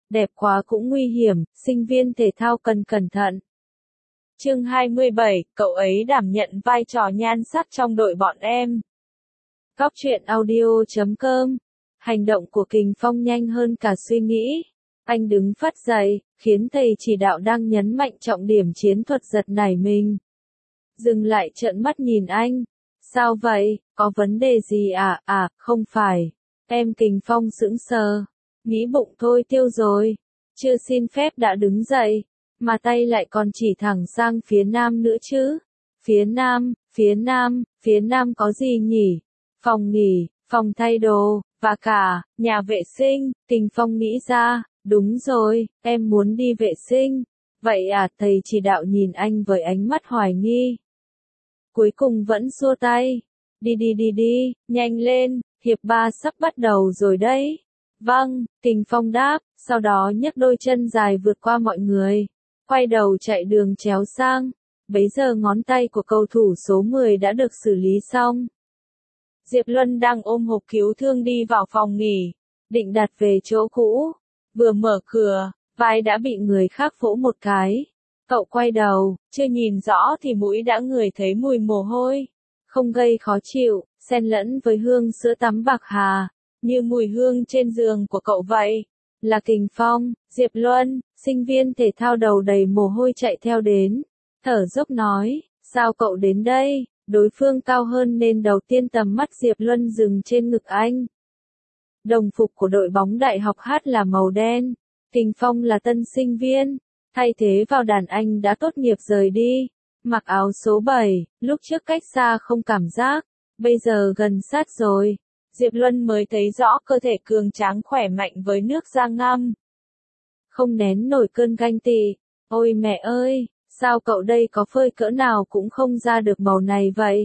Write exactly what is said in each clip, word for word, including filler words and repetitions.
đẹp quá cũng nguy hiểm, sinh viên thể thao cần cẩn thận. Chương hai mươi bảy, cậu ấy đảm nhận vai trò nhan sắc trong đội bọn em. Góc truyện audio chấm com. Hành động của Kình Phong nhanh hơn cả suy nghĩ. Anh đứng phắt dậy, khiến thầy chỉ đạo đang nhấn mạnh trọng điểm chiến thuật giật nảy mình. Dừng lại trợn mắt nhìn anh. Sao vậy, có vấn đề gì à? À, không phải. Em Kình Phong sững sờ. Nghĩ bụng thôi tiêu rồi. Chưa xin phép đã đứng dậy. Mà tay lại còn chỉ thẳng sang phía nam nữa chứ. Phía nam, phía nam, phía nam có gì nhỉ? Phòng nghỉ, phòng thay đồ, và cả, nhà vệ sinh. Kình Phong nghĩ ra, đúng rồi, em muốn đi vệ sinh. Vậy à, thầy chỉ đạo nhìn anh với ánh mắt hoài nghi. Cuối cùng vẫn xua tay. Đi đi đi đi, nhanh lên, hiệp ba sắp bắt đầu rồi đấy. Vâng, Kình Phong đáp, sau đó nhấc đôi chân dài vượt qua mọi người. Quay đầu chạy đường chéo sang. Bấy giờ ngón tay của cầu thủ số mười đã được xử lý xong. Diệp Luân đang ôm hộp cứu thương đi vào phòng nghỉ, định đặt về chỗ cũ. Vừa mở cửa, vai đã bị người khác vỗ một cái. Cậu quay đầu, chưa nhìn rõ thì mũi đã ngửi thấy mùi mồ hôi. Không gây khó chịu, xen lẫn với hương sữa tắm bạc hà, như mùi hương trên giường của cậu vậy. Là Kình Phong. Diệp Luân, sinh viên thể thao đầu đầy mồ hôi chạy theo đến. Thở dốc nói, sao cậu đến đây? Đối phương cao hơn nên đầu tiên tầm mắt Diệp Luân dừng trên ngực anh. Đồng phục của đội bóng đại học hát là màu đen. Kình Phong là tân sinh viên. Thay thế vào đàn anh đã tốt nghiệp rời đi. Mặc áo số bảy, lúc trước cách xa không cảm giác. Bây giờ gần sát rồi. Diệp Luân mới thấy rõ cơ thể cường tráng khỏe mạnh với nước da ngăm. Không nén nổi cơn ganh tị. Ôi mẹ ơi, sao cậu đây có phơi cỡ nào cũng không ra được màu này vậy?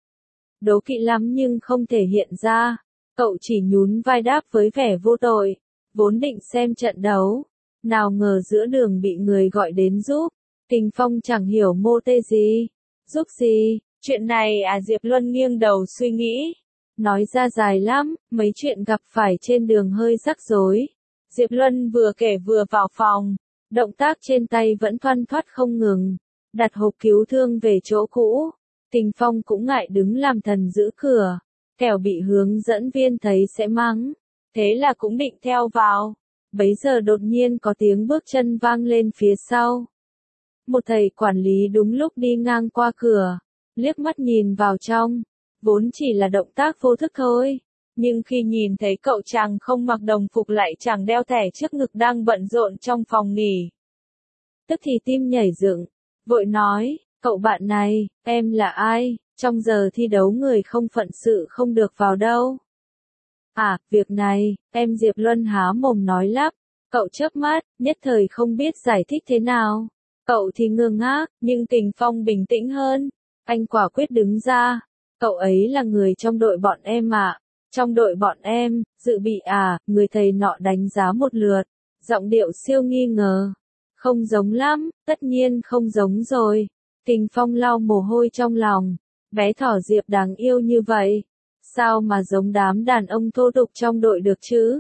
Đố kỵ lắm nhưng không thể hiện ra. Cậu chỉ nhún vai đáp với vẻ vô tội. Vốn định xem trận đấu. Nào ngờ giữa đường bị người gọi đến giúp. Kình Phong chẳng hiểu mô tê gì. Giúp gì? Chuyện này à? Diệp Luân nghiêng đầu suy nghĩ. Nói ra dài lắm, mấy chuyện gặp phải trên đường hơi rắc rối. Diệp Luân vừa kể vừa vào phòng. Động tác trên tay vẫn thoăn thoắt không ngừng. Đặt hộp cứu thương về chỗ cũ. Kình Phong cũng ngại đứng làm thần giữ cửa. Kẻo bị hướng dẫn viên thấy sẽ mắng. Thế là cũng định theo vào. Bấy giờ đột nhiên có tiếng bước chân vang lên phía sau. Một thầy quản lý đúng lúc đi ngang qua cửa. Liếc mắt nhìn vào trong. Vốn chỉ là động tác vô thức thôi. Nhưng khi nhìn thấy cậu chàng không mặc đồng phục lại chẳng đeo thẻ trước ngực đang bận rộn trong phòng nghỉ. Tức thì tim nhảy dựng. Vội nói, cậu bạn này, em là ai? Trong giờ thi đấu người không phận sự không được vào đâu. À, việc này, em Diệp Luân há mồm nói lắp. Cậu chớp mắt, nhất thời không biết giải thích thế nào. Cậu thì ngơ ngác, nhưng Kình Phong bình tĩnh hơn. Anh quả quyết đứng ra. Cậu ấy là người trong đội bọn em ạ. À. Trong đội bọn em, dự bị à, người thầy nọ đánh giá một lượt. Giọng điệu siêu nghi ngờ. Không giống lắm, tất nhiên không giống rồi. Kình Phong lau mồ hôi trong lòng. Bé thỏ Diệp đáng yêu như vậy. Sao mà giống đám đàn ông thô tục trong đội được chứ?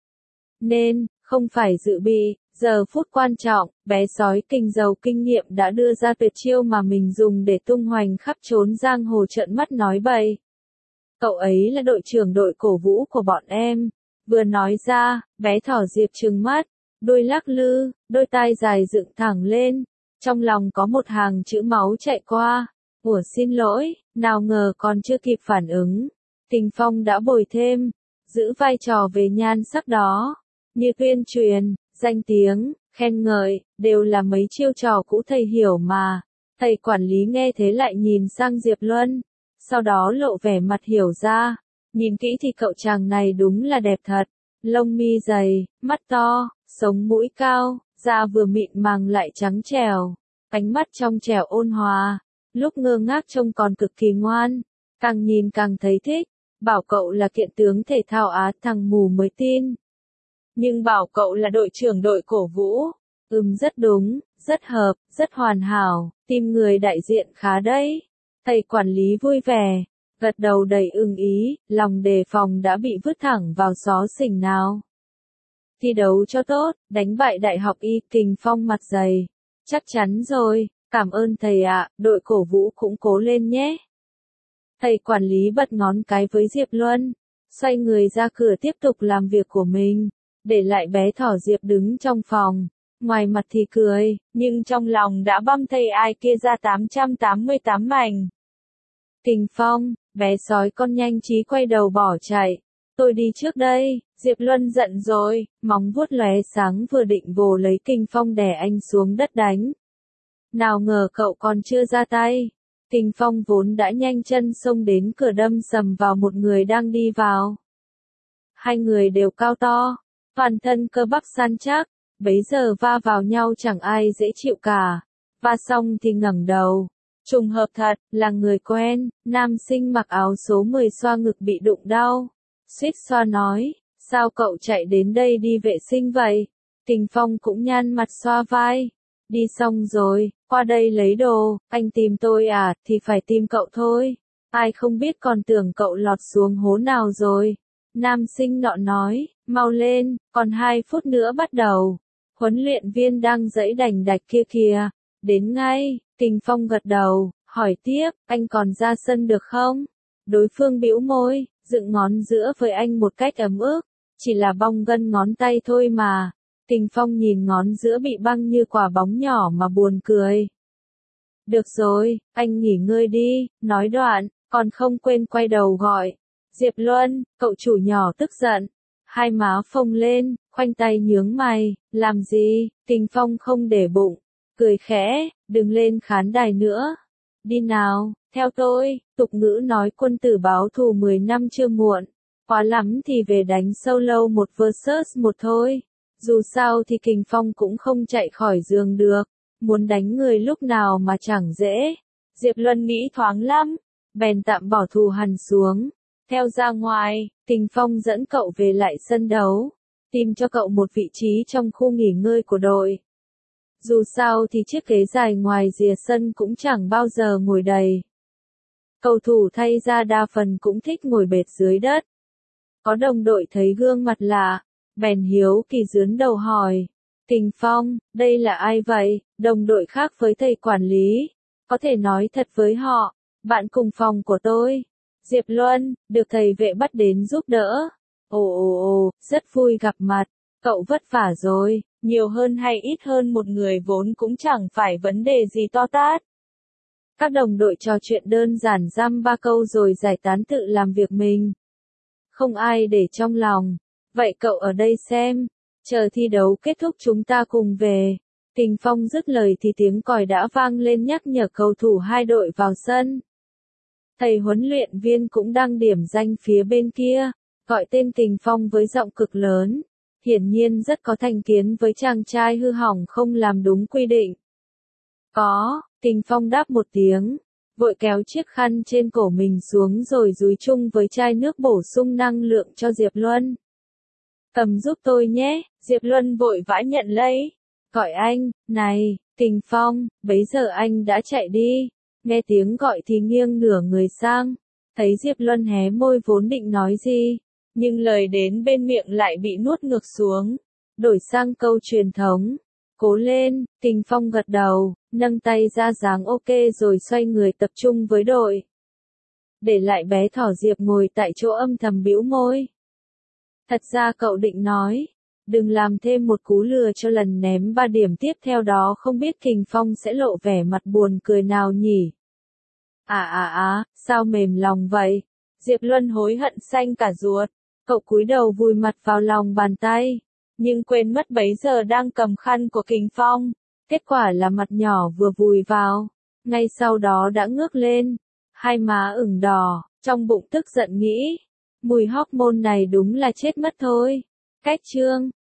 Nên, không phải dự bị, giờ phút quan trọng, bé sói Kình giàu kinh nghiệm đã đưa ra tuyệt chiêu mà mình dùng để tung hoành khắp chốn giang hồ trợn mắt nói bậy. Cậu ấy là đội trưởng đội cổ vũ của bọn em. Vừa nói ra, bé thỏ Diệp trừng mắt, đôi lắc lư, đôi tai dài dựng thẳng lên. Trong lòng có một hàng chữ máu chạy qua. Ủa xin lỗi, nào ngờ còn chưa kịp phản ứng. Kình Phong đã bồi thêm, giữ vai trò về nhan sắc đó. Như tuyên truyền, danh tiếng, khen ngợi, đều là mấy chiêu trò cũ thầy hiểu mà. Thầy quản lý nghe thế lại nhìn sang Diệp Luân. Sau đó lộ vẻ mặt hiểu ra. Nhìn kỹ thì cậu chàng này đúng là đẹp thật. Lông mi dày, mắt to, sống mũi cao, da vừa mịn màng lại trắng trẻo. Ánh mắt trong trẻo ôn hòa. Lúc ngơ ngác trông còn cực kỳ ngoan. Càng nhìn càng thấy thích. Bảo cậu là kiện tướng thể thao Á thằng mù mới tin. Nhưng bảo cậu là đội trưởng đội cổ vũ. Ừm rất đúng, rất hợp, rất hoàn hảo. Tìm người đại diện khá đấy. Thầy quản lý vui vẻ. Gật đầu đầy ưng ý. Lòng đề phòng đã bị vứt thẳng vào xó xỉnh nào. thi đấu cho tốt, đánh bại Đại học Y. Kình Phong mặt dày. Chắc chắn rồi, cảm ơn thầy ạ, đội cổ vũ cũng cố lên nhé. Thầy quản lý bật ngón cái với Diệp Luân, xoay người ra cửa tiếp tục làm việc của mình, để lại bé thỏ Diệp đứng trong phòng. Ngoài mặt thì cười, nhưng trong lòng đã băm thây ai kia ra tám trăm tám mươi tám mảnh. Kình Phong, bé sói con nhanh trí quay đầu bỏ chạy. Tôi đi trước đây, Diệp Luân giận rồi, móng vuốt lóe sáng vừa định vồ lấy Kình Phong đè anh xuống đất đánh. Nào ngờ cậu còn chưa ra tay. Kình Phong vốn đã nhanh chân xông đến cửa đâm sầm vào một người đang đi vào. Hai người đều cao to, toàn thân cơ bắp săn chắc, bấy giờ va vào nhau chẳng ai dễ chịu cả. Va xong thì ngẩng đầu. Trùng hợp thật, là người quen, nam sinh mặc áo số mười xoa ngực bị đụng đau. Suýt xoa nói, sao cậu chạy đến đây đi vệ sinh vậy? Kình Phong cũng nhăn mặt xoa vai. Đi xong rồi, qua đây lấy đồ, anh tìm tôi à, thì phải tìm cậu thôi. Ai không biết còn tưởng cậu lọt xuống hố nào rồi. Nam sinh nọ nói, mau lên, còn hai phút nữa bắt đầu. Huấn luyện viên đang giãy đành đạch kia kìa. Đến ngay, Kình Phong gật đầu, hỏi tiếp, anh còn ra sân được không? Đối phương bĩu môi, dựng ngón giữa với anh một cách ấm ức, chỉ là bong gân ngón tay thôi mà. Kình Phong nhìn ngón giữa bị băng như quả bóng nhỏ mà buồn cười. Được rồi, anh nghỉ ngơi đi, nói đoạn, còn không quên quay đầu gọi. Diệp Luân, cậu chủ nhỏ tức giận. Hai má phồng lên, khoanh tay nhướng mày, làm gì? Kình Phong không để bụng, cười khẽ, đừng lên khán đài nữa. Đi nào, theo tôi, tục ngữ nói quân tử báo thù mười năm chưa muộn. Quá lắm thì về đánh solo một versus một thôi. Dù sao thì Kình Phong cũng không chạy khỏi giường được. Muốn đánh người lúc nào mà chẳng dễ. Diệp Luân nghĩ thoáng lắm, bèn tạm bỏ thù hằn xuống. Theo ra ngoài, Kình Phong dẫn cậu về lại sân đấu. Tìm cho cậu một vị trí trong khu nghỉ ngơi của đội. Dù sao thì chiếc ghế dài ngoài rìa sân cũng chẳng bao giờ ngồi đầy. Cầu thủ thay ra đa phần cũng thích ngồi bệt dưới đất. Có đồng đội thấy gương mặt lạ, bèn hiếu kỳ dướn đầu hỏi. Kình Phong, đây là ai vậy? Đồng đội khác với thầy quản lý. Có thể nói thật với họ, bạn cùng phòng của tôi. Diệp Luân, được thầy vệ bắt đến giúp đỡ. Ồ ồ ồ, rất vui gặp mặt. Cậu vất vả rồi, nhiều hơn hay ít hơn một người vốn cũng chẳng phải vấn đề gì to tát. Các đồng đội trò chuyện đơn giản dăm ba câu rồi giải tán tự làm việc mình. Không ai để trong lòng. Vậy cậu ở đây xem. Chờ thi đấu kết thúc chúng ta cùng về. Kình Phong dứt lời thì tiếng còi đã vang lên nhắc nhở cầu thủ hai đội vào sân. Thầy huấn luyện viên cũng đang điểm danh phía bên kia, gọi tên Kình Phong với giọng cực lớn. Hiển nhiên rất có thành kiến với chàng trai hư hỏng không làm đúng quy định. Có, Kình Phong đáp một tiếng, vội kéo chiếc khăn trên cổ mình xuống rồi dúi chung với chai nước bổ sung năng lượng cho Diệp Luân. Cầm giúp tôi nhé, Diệp Luân vội vã nhận lấy. Gọi anh, này, Kình Phong, bấy giờ anh đã chạy đi. Nghe tiếng gọi thì nghiêng nửa người sang. Thấy Diệp Luân hé môi vốn định nói gì. Nhưng lời đến bên miệng lại bị nuốt ngược xuống. Đổi sang câu truyền thống. Cố lên, Kình Phong gật đầu, nâng tay ra dáng ok rồi xoay người tập trung với đội. Để lại bé thỏ Diệp ngồi tại chỗ âm thầm bĩu môi. Thật ra cậu định nói, đừng làm thêm một cú lừa cho lần ném ba điểm tiếp theo đó không biết Kình Phong sẽ lộ vẻ mặt buồn cười nào nhỉ. À à à, sao mềm lòng vậy? Diệp Luân hối hận xanh cả ruột, cậu cúi đầu vùi mặt vào lòng bàn tay, nhưng quên mất bấy giờ đang cầm khăn của Kình Phong. Kết quả là mặt nhỏ vừa vùi vào, ngay sau đó đã ngước lên, hai má ửng đỏ, trong bụng tức giận nghĩ. Mùi hormone này đúng là chết mất thôi. Cách chương